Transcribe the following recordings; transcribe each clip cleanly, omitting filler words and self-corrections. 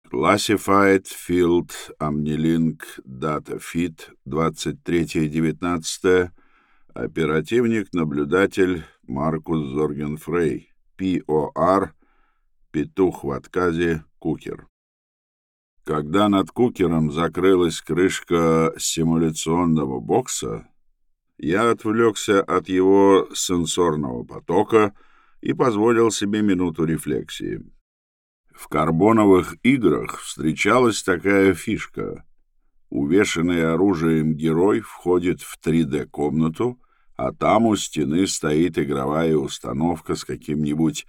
Classified Field Omnilink Data Feed 23.19. Оперативник-наблюдатель Маркус Зоргенфрей. ПОР. Петух в отказе. Кукер. Когда над Кукером закрылась крышка симуляционного бокса, я отвлекся от его сенсорного потока и позволил себе минуту рефлексии. В карбоновых играх встречалась такая фишка. Увешанный оружием герой входит в 3D-комнату, а там у стены стоит игровая установка с каким-нибудь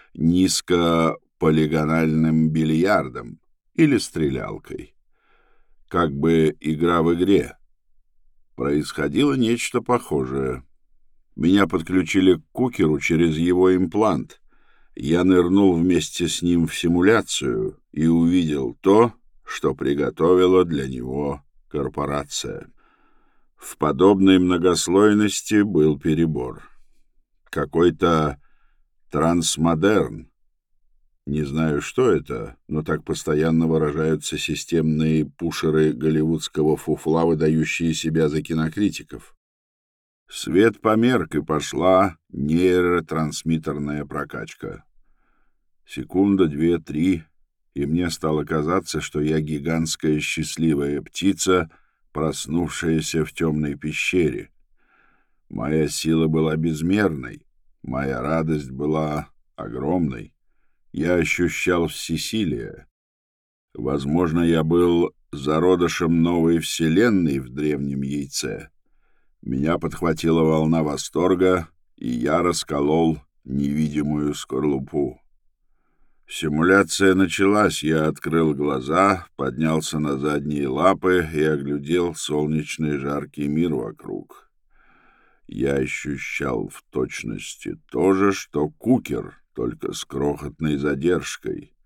низкополигональным бильярдом или стрелялкой. Как бы игра в игре. Происходило нечто похожее. Меня подключили к Кукеру через его имплант. Я нырнул вместе с ним в симуляцию и увидел то, что приготовила для него корпорация. В подобной многослойности был перебор. Какой-то трансмодерн. Не знаю, что это, но так постоянно выражаются системные пушеры голливудского фуфла, выдающие себя за кинокритиков. Свет померк, и пошла нейротрансмиттерная прокачка. Секунда, две, три, и мне стало казаться, что я гигантская счастливая птица, проснувшаяся в темной пещере. Моя сила была безмерной, моя радость была огромной. Я ощущал всесилие. Возможно, я был зародышем новой вселенной в древнем яйце. Меня подхватила волна восторга, и я расколол невидимую скорлупу. Симуляция началась, я открыл глаза, поднялся на задние лапы и оглядел солнечный жаркий мир вокруг. Я ощущал в точности то же, что Кукер, только с крохотной задержкой.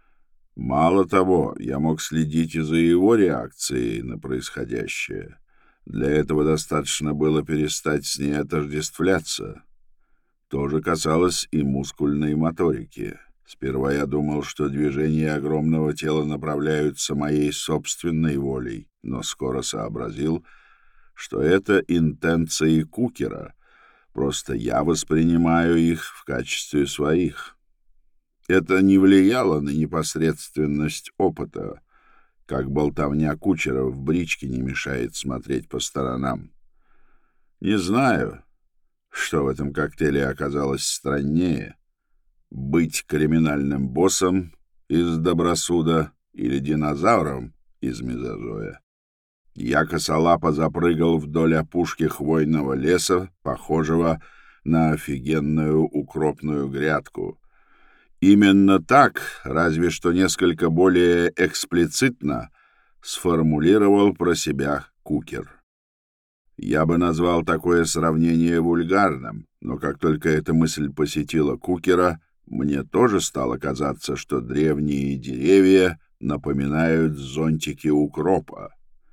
Мало того, я мог следить и за его реакцией на происходящее. Для этого достаточно было перестать с ней отождествляться. То же касалось и мускульной моторики. Сперва я думал, что движения огромного тела направляются моей собственной волей, но скоро сообразил, что это интенции Кукера, просто я воспринимаю их в качестве своих. Это не влияло на непосредственность опыта, как болтовня кучера в бричке не мешает смотреть по сторонам. Не знаю, что в этом коктейле оказалось страннее — быть криминальным боссом из Добросуда или динозавром из Мезозоя. Я косолапо запрыгал вдоль опушки хвойного леса, похожего на офигенную укропную грядку. Именно так, разве что несколько более эксплицитно, сформулировал про себя Кукер. Я бы назвал такое сравнение вульгарным, но как только эта мысль посетила Кукера, мне тоже стало казаться, что древние деревья напоминают зонтики укропа.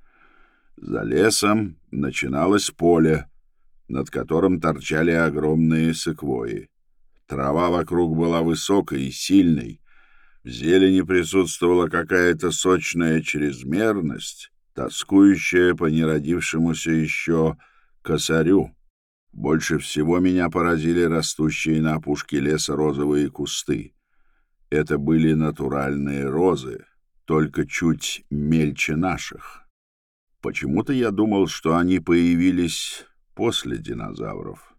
За лесом начиналось поле, над которым торчали огромные секвойи. Трава вокруг была высокой и сильной. В зелени присутствовала какая-то сочная чрезмерность, тоскующая по неродившемуся еще косарю. Больше всего меня поразили растущие на опушке леса розовые кусты. Это были натуральные розы, только чуть мельче наших. Почему-то я думал, что они появились после динозавров.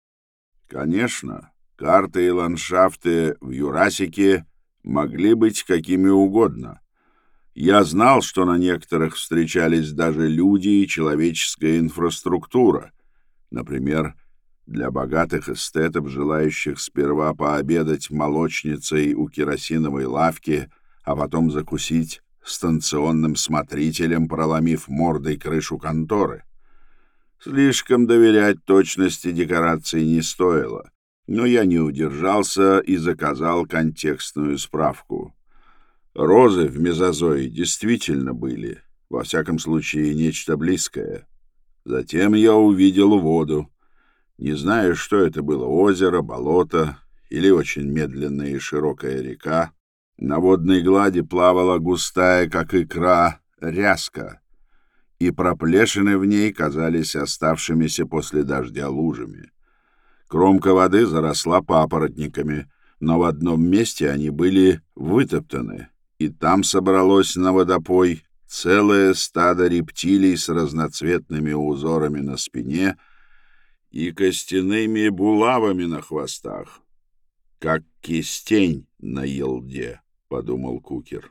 Конечно, карты и ландшафты в Юрасике могли быть какими угодно. Я знал, что на некоторых встречались даже люди и человеческая инфраструктура. Например, для богатых эстетов, желающих сперва пообедать молочницей у керосиновой лавки, а потом закусить станционным смотрителем, проломив мордой крышу конторы. Слишком доверять точности декораций не стоило, но я не удержался и заказал контекстную справку. Розы в Мезозое действительно были, во всяком случае, нечто близкое. Затем я увидел воду. Не знаю, что это было — озеро, болото или очень медленная и широкая река. На водной глади плавала густая, как икра, ряска, и проплешины в ней казались оставшимися после дождя лужами. Кромка воды заросла папоротниками, но в одном месте они были вытоптаны, и там собралось на водопой целое стадо рептилий с разноцветными узорами на спине и костяными булавами на хвостах, как кистень на елде, — подумал Кукер.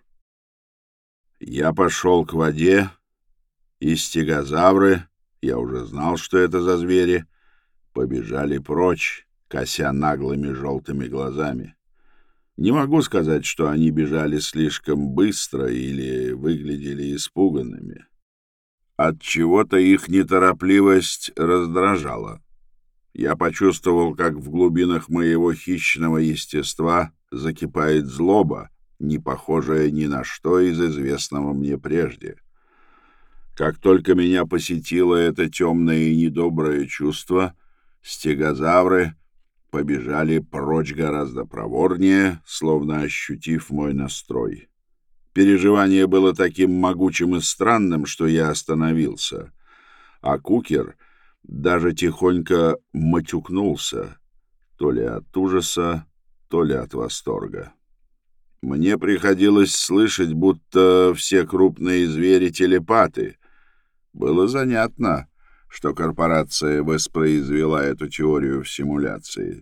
Я пошел к воде, и стегозавры, я уже знал, что это за звери, побежали прочь, кося наглыми желтыми глазами. Не могу сказать, что они бежали слишком быстро или выглядели испуганными. От чего-то их неторопливость раздражала. Я почувствовал, как в глубинах моего хищного естества закипает злоба, не похожая ни на что из известного мне прежде. Как только меня посетило это темное и недоброе чувство, стегозавры побежали прочь гораздо проворнее, словно ощутив мой настрой. Переживание было таким могучим и странным, что я остановился, а Кукер даже тихонько матюкнулся, то ли от ужаса, то ли от восторга. Мне приходилось слышать, будто все крупные звери телепаты. Было занятно, что корпорация воспроизвела эту теорию в симуляции.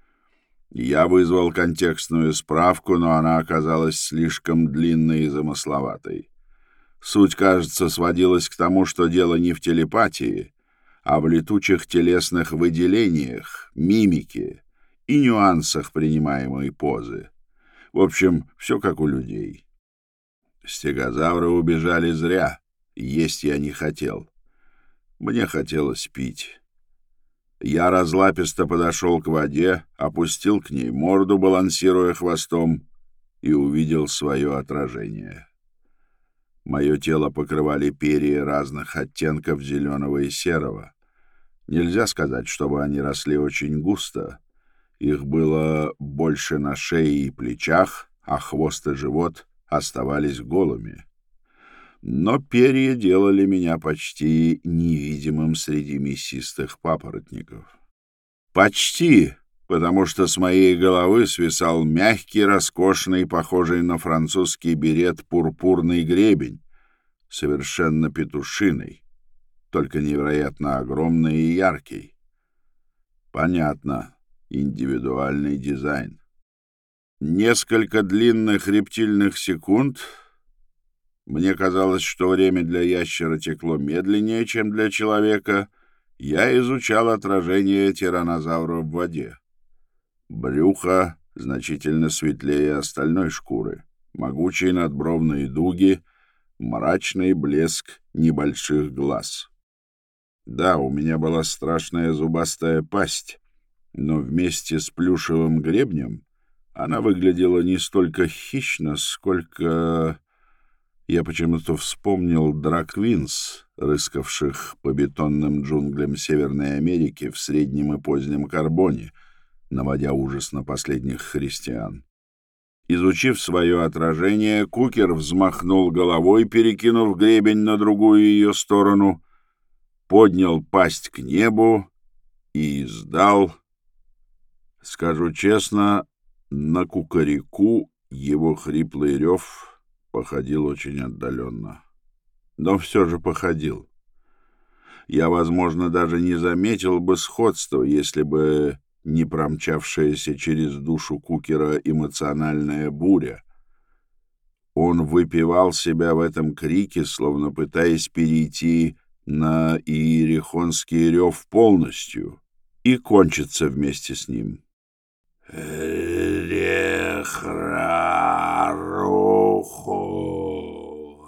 Я вызвал контекстную справку, но она оказалась слишком длинной и замысловатой. Суть, кажется, сводилась к тому, что дело не в телепатии, а в летучих телесных выделениях, мимике и нюансах принимаемой позы. В общем, все как у людей. Стегозавры убежали зря, есть я не хотел. Мне хотелось пить. Я разлаписто подошел к воде, опустил к ней морду, балансируя хвостом, и увидел свое отражение. Мое тело покрывали перья разных оттенков зеленого и серого. Нельзя сказать, чтобы они росли очень густо. Их было больше на шее и плечах, а хвост и живот оставались голыми. Но перья делали меня почти невидимым среди мясистых папоротников. Почти, потому что с моей головы свисал мягкий, роскошный, похожий на французский берет пурпурный гребень, совершенно петушиный, только невероятно огромный и яркий. Понятно, индивидуальный дизайн. Несколько длинных рептильных секунд. Мне казалось, что время для ящера текло медленнее, чем для человека. Я изучал отражение тираннозавра в воде. Брюхо значительно светлее остальной шкуры, могучие надбровные дуги, мрачный блеск небольших глаз. Да, у меня была страшная зубастая пасть, но вместе с плюшевым гребнем она выглядела не столько хищно, сколько... Я почему-то вспомнил драквинс, рыскавших по бетонным джунглям Северной Америки в среднем и позднем карбоне, наводя ужас на последних христиан. Изучив свое отражение, Кукер взмахнул головой, перекинув гребень на другую ее сторону, поднял пасть к небу и издал, скажу честно, на кукареку его хриплый рев походил очень отдаленно. Но все же походил. Я, возможно, даже не заметил бы сходства, если бы не промчавшаяся через душу Кукера эмоциональная буря. Он выпивал себя в этом крике, словно пытаясь перейти на иерихонский рев полностью и кончиться вместе с ним. Рехраруху,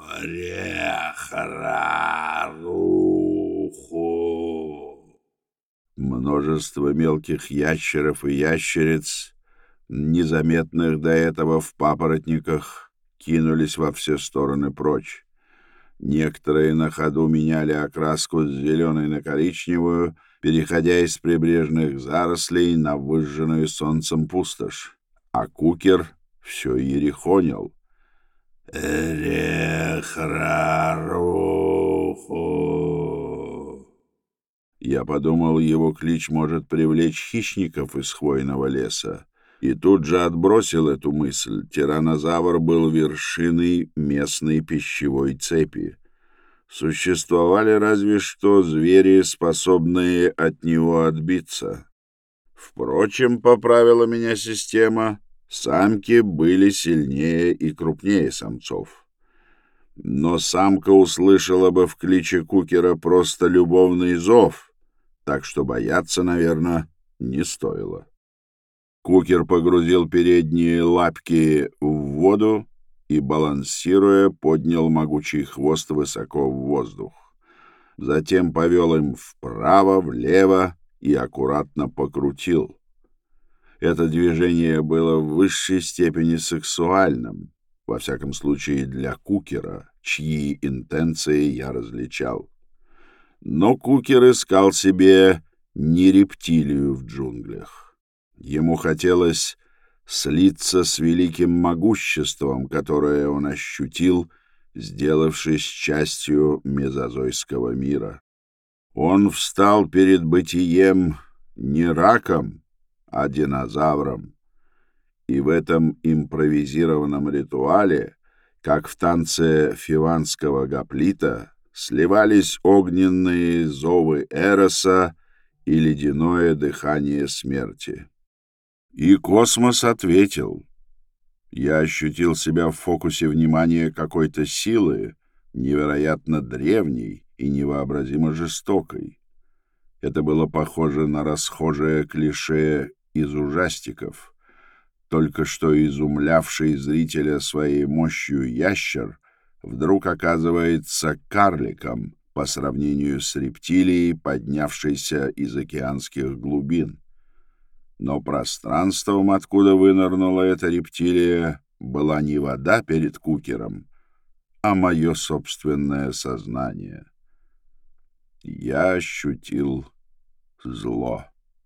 рехраруху. Множество мелких ящеров и ящериц, незаметных до этого в папоротниках, кинулись во все стороны прочь. Некоторые на ходу меняли окраску с зеленой на коричневую, переходя из прибрежных зарослей на выжженную солнцем пустошь. А Кукер все ерехонил. «Эрехраруху». Я подумал, его клич может привлечь хищников из хвойного леса, и тут же отбросил эту мысль. Тираннозавр был вершиной местной пищевой цепи. Существовали разве что звери, способные от него отбиться. Впрочем, поправила меня система, самки были сильнее и крупнее самцов. Но самка услышала бы в кличе Кукера просто любовный зов, так что бояться, наверное, не стоило. Кукер погрузил передние лапки в воду и, балансируя, поднял могучий хвост высоко в воздух. Затем повел им вправо, влево и аккуратно покрутил. Это движение было в высшей степени сексуальным, во всяком случае для Кукера, чьи интенции я различал. Но Кукер искал себе не рептилию в джунглях. Ему хотелось слиться с великим могуществом, которое он ощутил, сделавшись частью мезозойского мира. Он встал перед бытием не раком, а динозавром. И в этом импровизированном ритуале, как в танце фиванского гоплита, сливались огненные зовы Эроса и ледяное дыхание смерти. И космос ответил. Я ощутил себя в фокусе внимания какой-то силы, невероятно древней и невообразимо жестокой. Это было похоже на расхожее клише из ужастиков. Только что изумлявший зрителя своей мощью ящер вдруг оказывается карликом по сравнению с рептилией, поднявшейся из океанских глубин. Но пространством, откуда вынырнула эта рептилия, была не вода перед Кукером, а мое собственное сознание. Я ощутил зло.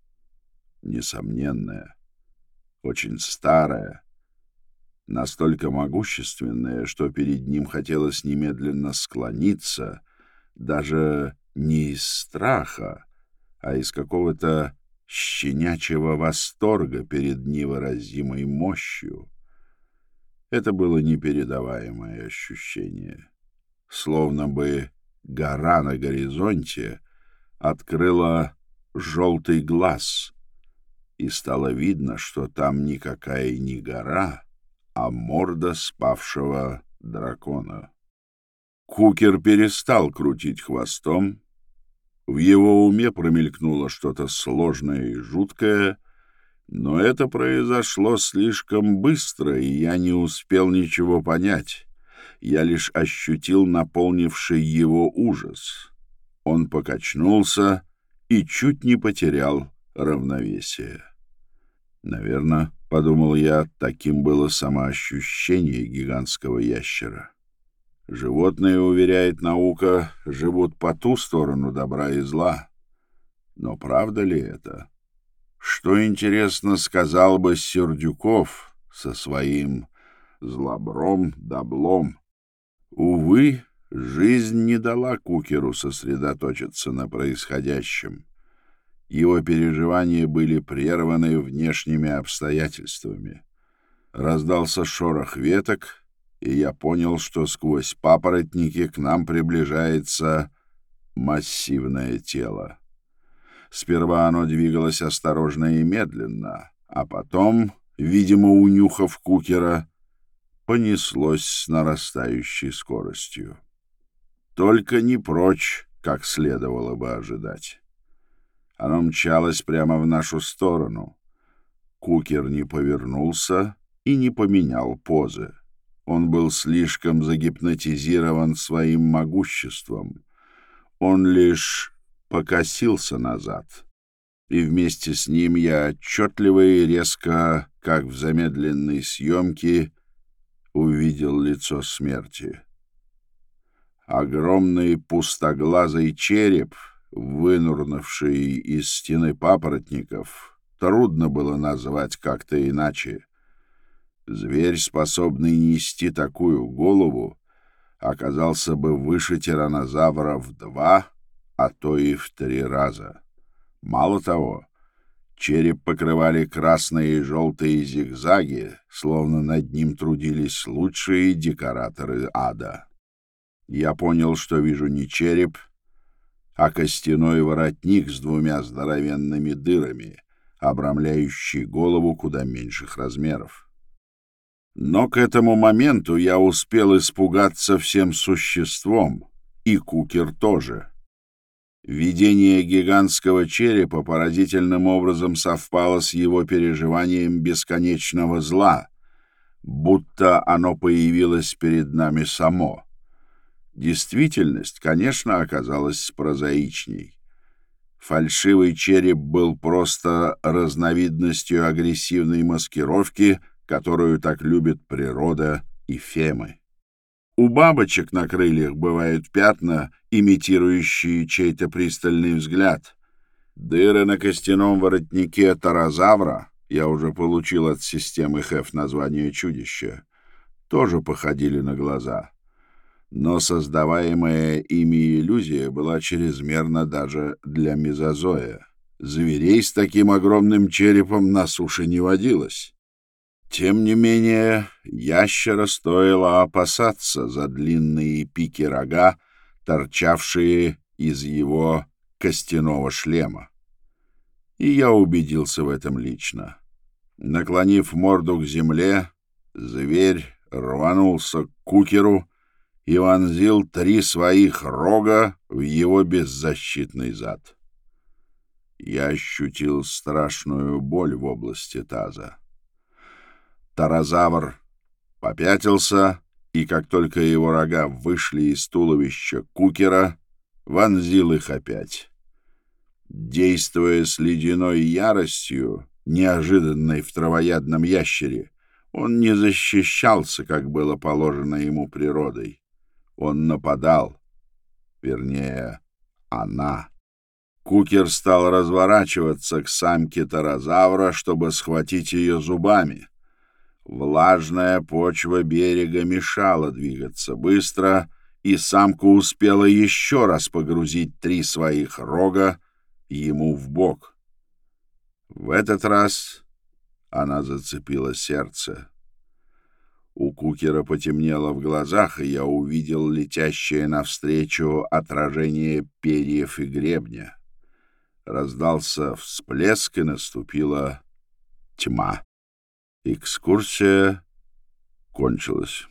Несомненное, очень старое, настолько могущественное, что перед ним хотелось немедленно склониться, даже не из страха, а из какого-то щенячьего восторга перед невыразимой мощью. Это было непередаваемое ощущение. Словно бы гора на горизонте открыла желтый глаз, и стало видно, что там никакая не гора, а морда спавшего дракона. Кукер перестал крутить хвостом. В его уме промелькнуло что-то сложное и жуткое, но это произошло слишком быстро, и я не успел ничего понять. Я лишь ощутил наполнивший его ужас. Он покачнулся и чуть не потерял равновесие. Наверное, — подумал я, — таким было самоощущение гигантского ящера. Животные, уверяет наука, живут по ту сторону добра и зла. Но правда ли это? Что, интересно, сказал бы Сердюков со своим злобром-доблом? Увы, жизнь не дала Кукеру сосредоточиться на происходящем. Его переживания были прерваны внешними обстоятельствами. Раздался шорох веток, и я понял, что сквозь папоротники к нам приближается массивное тело. Сперва оно двигалось осторожно и медленно, а потом, видимо, унюхав Кукера, понеслось с нарастающей скоростью. Только не прочь, как следовало бы ожидать. Оно мчалось прямо в нашу сторону. Кукер не повернулся и не поменял позы. Он был слишком загипнотизирован своим могуществом. Он лишь покосился назад, и вместе с ним я отчетливо и резко, как в замедленной съемке, увидел лицо смерти. Огромный пустоглазый череп, вынурнувший из стены папоротников, трудно было назвать как-то иначе. Зверь, способный нести такую голову, оказался бы выше тираннозавра в 2, а то и в 3 раза. Мало того, череп покрывали красные и желтые зигзаги, словно над ним трудились лучшие декораторы ада. Я понял, что вижу не череп, а костяной воротник с 2 здоровенными дырами, обрамляющий голову куда меньших размеров. Но к этому моменту я успел испугаться всем существом, и Кукер тоже. Видение гигантского черепа поразительным образом совпало с его переживанием бесконечного зла, будто оно появилось перед нами само. Действительность, конечно, оказалась прозаичней. Фальшивый череп был просто разновидностью агрессивной маскировки, которую так любит природа и фемы. У бабочек на крыльях бывают пятна, имитирующие чей-то пристальный взгляд. Дыры на костяном воротнике тарозавра, я уже получил от системы ХЭФ название чудища, тоже походили на глаза. Но создаваемая ими иллюзия была чрезмерна даже для мезозоя. Зверей с таким огромным черепом на суше не водилось. Тем не менее, ящера стоило опасаться за длинные пики рога, торчавшие из его костяного шлема. И я убедился в этом лично. Наклонив морду к земле, зверь рванулся к Кукеру и вонзил 3 своих рога в его беззащитный зад. Я ощутил страшную боль в области таза. Тарозавр попятился, и как только его рога вышли из туловища Кукера, вонзил их опять. Действуя с ледяной яростью, неожиданной в травоядном ящере, он не защищался, как было положено ему природой. Он нападал, вернее, она. Кукер стал разворачиваться к самке тарозавра, чтобы схватить ее зубами. Влажная почва берега мешала двигаться быстро, и самка успела еще раз погрузить 3 своих рога ему в бок. В этот раз она зацепила сердце. У Кукера потемнело в глазах, и я увидел летящее навстречу отражение перьев и гребня. Раздался всплеск, и наступила тьма. Экскурсия кончилась.